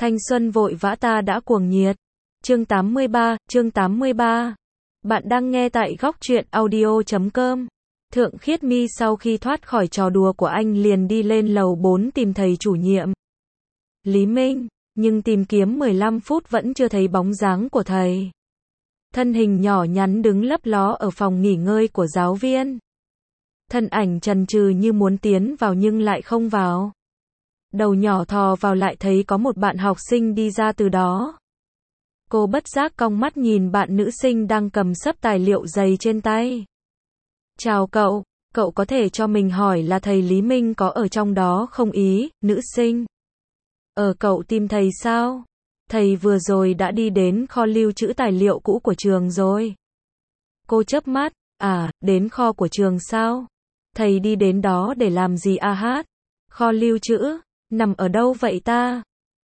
Thanh xuân vội vã ta đã cuồng nhiệt. Chương 83. Bạn đang nghe tại góc truyện audio.com. Thượng Khiết Mi sau khi thoát khỏi trò đùa của anh liền đi lên lầu 4 tìm thầy chủ nhiệm Lý Minh, nhưng tìm kiếm 15 phút vẫn chưa thấy bóng dáng của thầy. Thân hình nhỏ nhắn đứng lấp ló ở phòng nghỉ ngơi của giáo viên. Thân ảnh chần chừ như muốn tiến vào nhưng lại không vào. Đầu nhỏ thò vào lại thấy có một bạn học sinh đi ra từ đó. Cô bất giác cong mắt nhìn bạn nữ sinh đang cầm xấp tài liệu dày trên tay. Chào cậu, cậu có thể cho mình hỏi là thầy Lý Minh có ở trong đó không ý, nữ sinh. Cậu tìm thầy sao? Thầy vừa rồi đã đi đến kho lưu trữ tài liệu cũ của trường rồi. Cô chớp mắt, đến kho của trường sao? Thầy đi đến đó để làm gì Kho lưu trữ, nằm ở đâu vậy ta?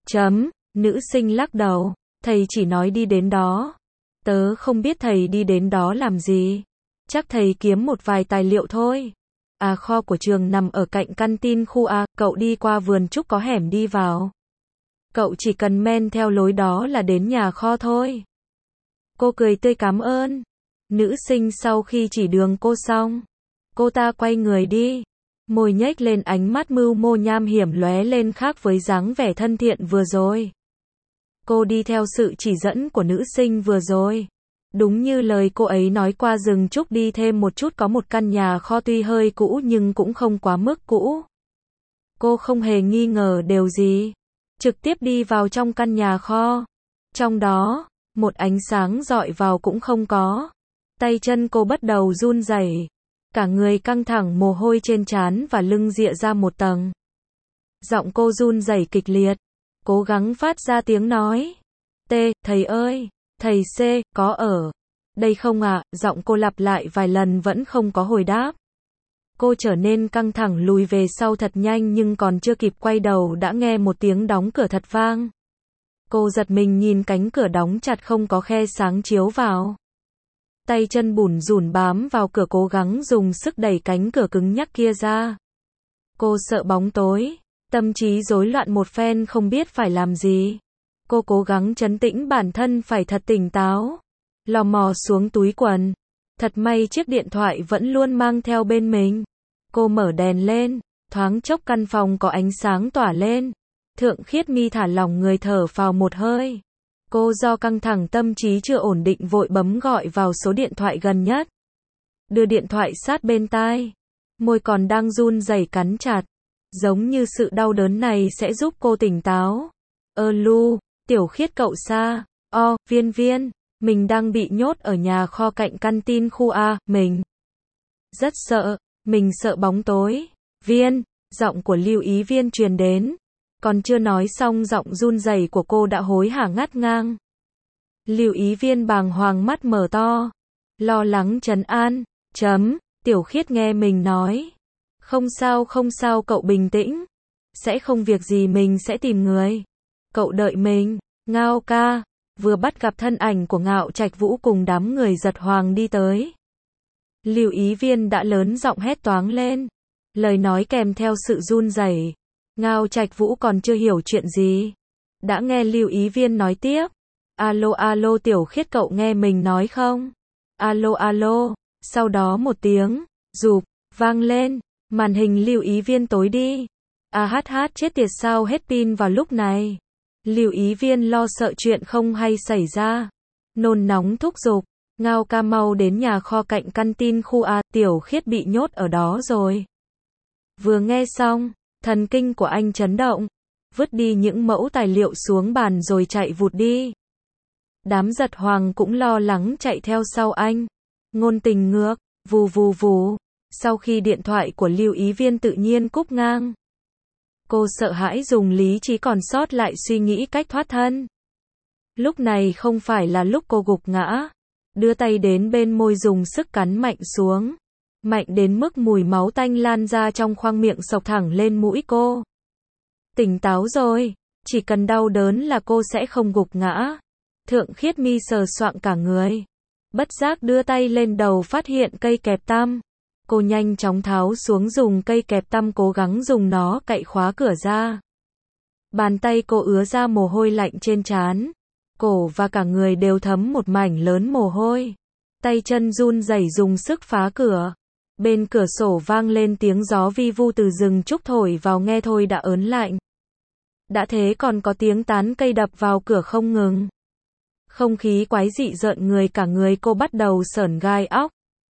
Nữ sinh lắc đầu, thầy chỉ nói đi đến đó. Tớ không biết thầy đi đến đó làm gì. Chắc thầy kiếm một vài tài liệu thôi. Kho của trường nằm ở cạnh căn tin khu A, cậu đi qua vườn trúc có hẻm đi vào. Cậu chỉ cần men theo lối đó là đến nhà kho thôi. Cô cười tươi cảm ơn. Nữ sinh sau khi chỉ đường cô xong, cô ta quay người đi. Môi nhếch lên, ánh mắt mưu mô nham hiểm lóe lên khác với dáng vẻ thân thiện vừa rồi. Cô đi theo sự chỉ dẫn của nữ sinh vừa rồi. Đúng như lời cô ấy nói, qua rừng trúc đi thêm một chút có một căn nhà kho tuy hơi cũ nhưng cũng không quá mức cũ. Cô không hề nghi ngờ điều gì. Trực tiếp đi vào trong căn nhà kho. Trong đó, một ánh sáng rọi vào cũng không có. Tay chân cô bắt đầu run rẩy. Cả người căng thẳng, mồ hôi trên trán và lưng rịa ra một tầng. Giọng cô run rẩy kịch liệt. Cố gắng phát ra tiếng nói. Thầy ơi, thầy C, có ở đây không ạ? Giọng cô lặp lại vài lần vẫn không có hồi đáp. Cô trở nên căng thẳng lùi về sau thật nhanh nhưng còn chưa kịp quay đầu đã nghe một tiếng đóng cửa thật vang. Cô giật mình nhìn cánh cửa đóng chặt không có khe sáng chiếu vào. Tay chân bủn rủn bám vào cửa cố gắng dùng sức đẩy cánh cửa cứng nhắc kia ra. Cô sợ bóng tối, tâm trí rối loạn một phen không biết phải làm gì. Cô cố gắng trấn tĩnh bản thân phải thật tỉnh táo. Lò mò xuống túi quần. Thật may chiếc điện thoại vẫn luôn mang theo bên mình. Cô mở đèn lên, thoáng chốc căn phòng có ánh sáng tỏa lên. Thượng Khiết Mi thả lỏng người thở phào một hơi. Cô do căng thẳng tâm trí chưa ổn định vội bấm gọi vào số điện thoại gần nhất. Đưa điện thoại sát bên tai. Môi còn đang run rẩy cắn chặt. Giống như sự đau đớn này sẽ giúp cô tỉnh táo. Lu, Tiểu Khiết cậu xa. Viên, mình đang bị nhốt ở nhà kho cạnh căn tin khu A, mình rất sợ, mình sợ bóng tối. Viên, giọng của Lưu Ý Viên truyền đến. Còn chưa nói xong giọng run rẩy của cô đã hối hả ngắt ngang. Lưu Ý Viên bàng hoàng mắt mở to, lo lắng trấn an. Tiểu Khiết nghe mình nói. Không sao cậu bình tĩnh. Sẽ không việc gì, mình sẽ tìm người. Cậu đợi mình. Ngao ca. Vừa bắt gặp thân ảnh của Ngạo Trạch Vũ cùng đám người Giật Hoàng đi tới. Lưu Ý Viên đã lớn giọng hét toáng lên. Lời nói kèm theo sự run rẩy. Ngao Trạch Vũ còn chưa hiểu chuyện gì. Đã nghe Lưu Ý Viên nói tiếp. Alo Tiểu Khiết cậu nghe mình nói không? Alo. Sau đó một tiếng rụp vang lên. Màn hình Lưu Ý Viên tối đi. Chết tiệt, sao hết pin vào lúc này? Lưu Ý Viên lo sợ chuyện không hay xảy ra. Nôn nóng thúc giục. Ngao ca mau đến nhà kho cạnh căn tin khu A, Tiểu Khiết bị nhốt ở đó rồi. Vừa nghe xong, thần kinh của anh chấn động. Vứt đi những mẫu tài liệu xuống bàn rồi chạy vụt đi. Đám Giật Hoàng cũng lo lắng chạy theo sau anh. Ngôn tình ngược, vù. Sau khi điện thoại của Lưu Ý Viên tự nhiên cúp ngang. Cô sợ hãi dùng lý trí còn sót lại suy nghĩ cách thoát thân. Lúc này không phải là lúc cô gục ngã. Đưa tay đến bên môi dùng sức cắn mạnh xuống. Mạnh đến mức mùi máu tanh lan ra trong khoang miệng xộc thẳng lên mũi cô. Tỉnh táo rồi. Chỉ cần đau đớn là cô sẽ không gục ngã. Thượng Khiết Mi sờ soạng cả người. Bất giác đưa tay lên đầu phát hiện cây kẹp tăm. Cô nhanh chóng tháo xuống dùng cây kẹp tăm cố gắng dùng nó cậy khóa cửa ra. Bàn tay cô ứa ra mồ hôi lạnh trên trán. Cổ và cả người đều thấm một mảnh lớn mồ hôi. Tay chân run rẩy dùng sức phá cửa. Bên cửa sổ vang lên tiếng gió vi vu từ rừng trúc thổi vào nghe thôi đã ớn lạnh. Đã thế còn có tiếng tán cây đập vào cửa không ngừng. Không khí quái dị rợn người, cả người cô bắt đầu sởn gai óc.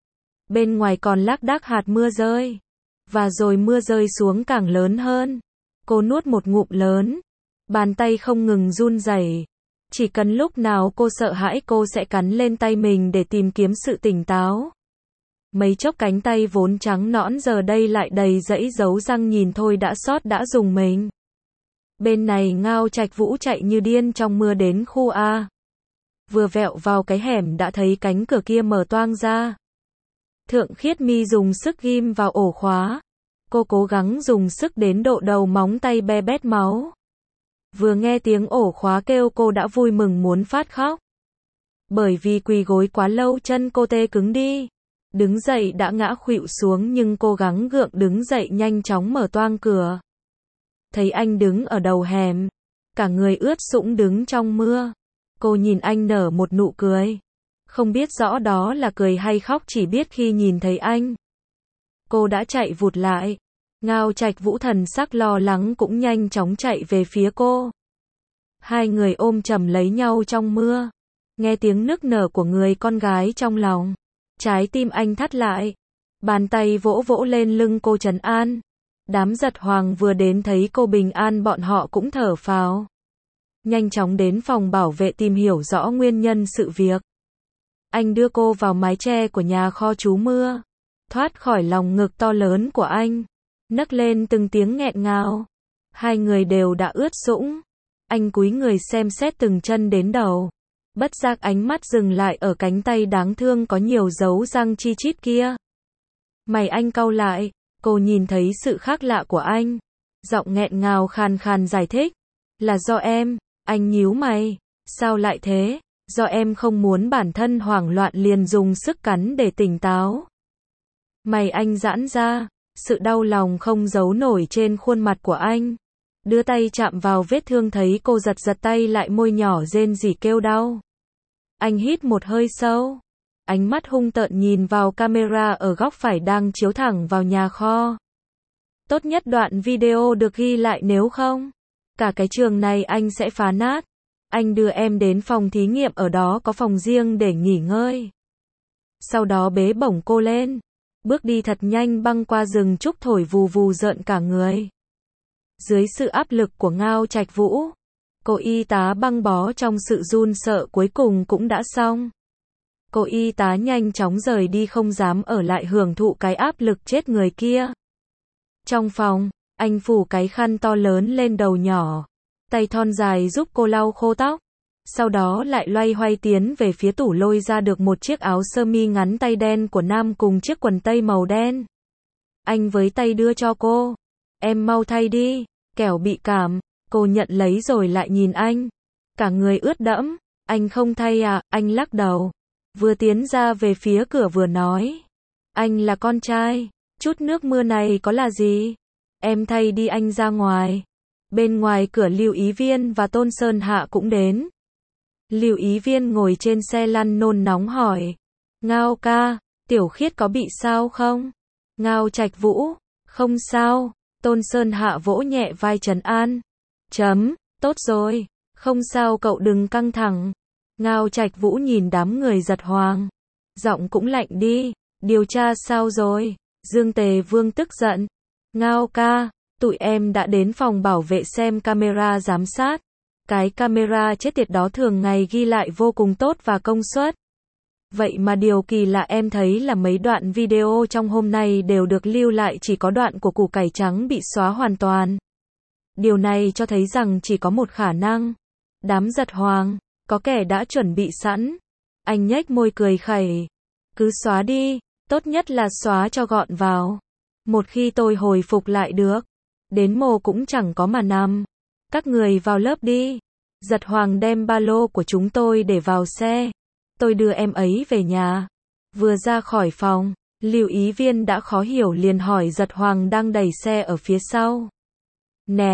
Bên ngoài còn lác đác hạt mưa rơi. Và rồi mưa rơi xuống càng lớn hơn. Cô nuốt một ngụm lớn. Bàn tay không ngừng run rẩy. Chỉ cần lúc nào cô sợ hãi cô sẽ cắn lên tay mình để tìm kiếm sự tỉnh táo. Mấy chốc cánh tay vốn trắng nõn giờ đây lại đầy dãy dấu răng, nhìn thôi đã xót đã rùng mình. Bên này Ngao Trạch Vũ chạy như điên trong mưa đến khu A. Vừa vẹo vào cái hẻm đã thấy cánh cửa kia mở toang ra. Thượng Khiết Mi dùng sức ghim vào ổ khóa. Cô cố gắng dùng sức đến độ đầu móng tay be bét máu. Vừa nghe tiếng ổ khóa kêu cô đã vui mừng muốn phát khóc. Bởi vì quỳ gối quá lâu chân cô tê cứng đi. Đứng dậy đã ngã khuỵu xuống nhưng cô gắng gượng đứng dậy nhanh chóng mở toang cửa. Thấy anh đứng ở đầu hẻm. Cả người ướt sũng đứng trong mưa. Cô nhìn anh nở một nụ cười. Không biết rõ đó là cười hay khóc, chỉ biết khi nhìn thấy anh. Cô đã chạy vụt lại. Ngao Trạch Vũ thần sắc lo lắng cũng nhanh chóng chạy về phía cô. Hai người ôm chầm lấy nhau trong mưa. Nghe tiếng nức nở của người con gái trong lòng. Trái tim anh thắt lại. Bàn tay vỗ vỗ lên lưng cô trấn an. Đám Giật Hoàng vừa đến thấy cô bình an bọn họ cũng thở phào. Nhanh chóng đến phòng bảo vệ tìm hiểu rõ nguyên nhân sự việc. Anh đưa cô vào mái che của nhà kho trú mưa. Thoát khỏi lòng ngực to lớn của anh. Nấc lên từng tiếng nghẹn ngào. Hai người đều đã ướt sũng. Anh cúi người xem xét từng chân đến đầu. Bất giác ánh mắt dừng lại ở cánh tay đáng thương có nhiều dấu răng chi chít kia. Mày anh cau lại. Cô nhìn thấy sự khác lạ của anh. Giọng nghẹn ngào khàn khàn giải thích. Là do em. Anh nhíu mày. Sao lại thế? Do em không muốn bản thân hoảng loạn liền dùng sức cắn để tỉnh táo. Mày anh giãn ra. Sự đau lòng không giấu nổi trên khuôn mặt của anh. Đưa tay chạm vào vết thương thấy cô giật giật tay lại, môi nhỏ rên rỉ kêu đau. Anh hít một hơi sâu. Ánh mắt hung tợn nhìn vào camera ở góc phải đang chiếu thẳng vào nhà kho. Tốt nhất đoạn video được ghi lại, nếu không, cả cái trường này anh sẽ phá nát. Anh đưa em đến phòng thí nghiệm, ở đó có phòng riêng để nghỉ ngơi. Sau đó bế bổng cô lên. Bước đi thật nhanh băng qua rừng trúc thổi vù vù rợn cả người. Dưới sự áp lực của Ngao Trạch Vũ, cô y tá băng bó trong sự run sợ cuối cùng cũng đã xong. Cô y tá nhanh chóng rời đi không dám ở lại hưởng thụ cái áp lực chết người kia. Trong phòng, anh phủ cái khăn to lớn lên đầu nhỏ. Tay thon dài giúp cô lau khô tóc. Sau đó lại loay hoay tiến về phía tủ lôi ra được một chiếc áo sơ mi ngắn tay đen của nam cùng chiếc quần tây màu đen. Anh với tay đưa cho cô. Em mau thay đi, kẻo bị cảm. Cô nhận lấy rồi lại nhìn anh. Cả người ướt đẫm. Anh không thay à? Anh lắc đầu. Vừa tiến ra về phía cửa vừa nói. Anh là con trai. Chút nước mưa này có là gì? Em thay đi, anh ra ngoài. Bên ngoài cửa Lưu Ý Viên và Tôn Sơn Hạ cũng đến. Lưu Ý Viên ngồi trên xe lăn nôn nóng hỏi. Ngao ca, Tiểu Khiết có bị sao không? Ngao Trạch Vũ, không sao. Tôn Sơn Hạ vỗ nhẹ vai trấn an. Tốt rồi, không sao, cậu đừng căng thẳng. Ngao Trạch Vũ nhìn đám người Giật Hoàng. Giọng cũng lạnh đi. Điều tra sao rồi? Dương Tề Vương tức giận. Ngao ca, tụi em đã đến phòng bảo vệ xem camera giám sát. Cái camera chết tiệt đó thường ngày ghi lại vô cùng tốt và công suất. Vậy mà điều kỳ lạ em thấy là mấy đoạn video trong hôm nay đều được lưu lại, chỉ có đoạn của củ cải trắng bị xóa hoàn toàn. Điều này cho thấy rằng chỉ có một khả năng. Đám Giật Hoàng, có kẻ đã chuẩn bị sẵn. Anh nhếch môi cười khẩy. Cứ xóa đi, tốt nhất là xóa cho gọn vào. Một khi tôi hồi phục lại được, đến mồ cũng chẳng có mà nằm. Các người vào lớp đi. Giật Hoàng đem ba lô của chúng tôi để vào xe. Tôi đưa em ấy về nhà. Vừa ra khỏi phòng, Lưu Ý Viên đã khó hiểu liền hỏi Giật Hoàng đang đẩy xe ở phía sau. Nè,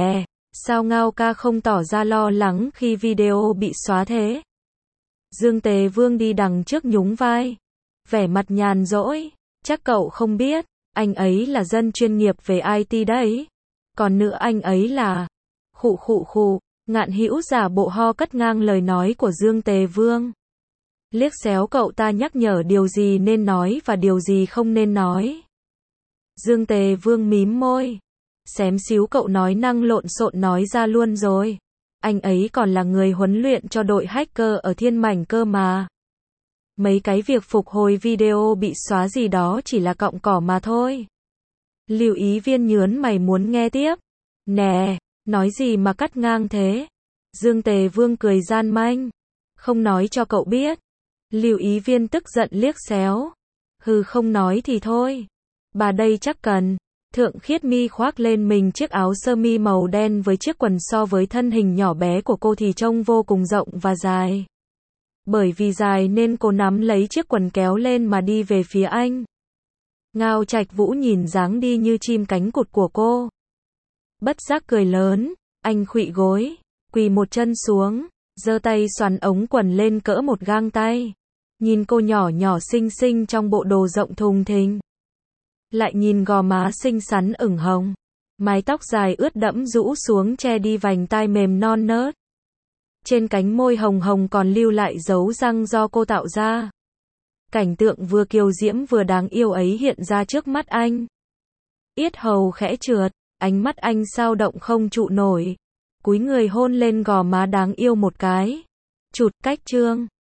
Sao Ngao ca không tỏ ra lo lắng khi video bị xóa thế? Dương Tề Vương đi đằng trước nhún vai, vẻ mặt nhàn rỗi, chắc cậu không biết, anh ấy là dân chuyên nghiệp về IT đấy. Còn nữa anh ấy là... Khụ khụ khụ, Ngạn Hữu giả bộ ho cất ngang lời nói của Dương Tề Vương. Liếc xéo cậu ta nhắc nhở điều gì nên nói và điều gì không nên nói. Dương Tề Vương mím môi. Xém xíu cậu nói năng lộn xộn nói ra luôn rồi. Anh ấy còn là người huấn luyện cho đội hacker ở Thiên Mảnh cơ mà. Mấy cái việc phục hồi video bị xóa gì đó chỉ là cọng cỏ mà thôi. Lưu Ý Viên nhớn mày muốn nghe tiếp. Nè, nói gì mà cắt ngang thế? Dương Tề Vương cười gian manh. Không nói cho cậu biết. Lưu Ý Viên tức giận liếc xéo. Hừ, không nói thì thôi. Bà đây chắc cần. Thượng Khiết Mi khoác lên mình chiếc áo sơ mi màu đen với chiếc quần so với thân hình nhỏ bé của cô thì trông vô cùng rộng và dài. Bởi vì dài nên cô nắm lấy chiếc quần kéo lên mà đi về phía anh. Ngao Trạch Vũ nhìn dáng đi như chim cánh cụt của cô. Bất giác cười lớn, anh khuỵu gối, quỳ một chân xuống, giơ tay xoắn ống quần lên cỡ một gang tay. Nhìn cô nhỏ nhỏ xinh xinh trong bộ đồ rộng thùng thình. Lại nhìn gò má xinh xắn ửng hồng. Mái tóc dài ướt đẫm rũ xuống che đi vành tai mềm non nớt. Trên cánh môi hồng hồng còn lưu lại dấu răng do cô tạo ra. Cảnh tượng vừa kiều diễm vừa đáng yêu ấy hiện ra trước mắt anh. Yết hầu khẽ trượt, ánh mắt anh sao động không trụ nổi. Cúi người hôn lên gò má đáng yêu một cái. Chụt cách chương.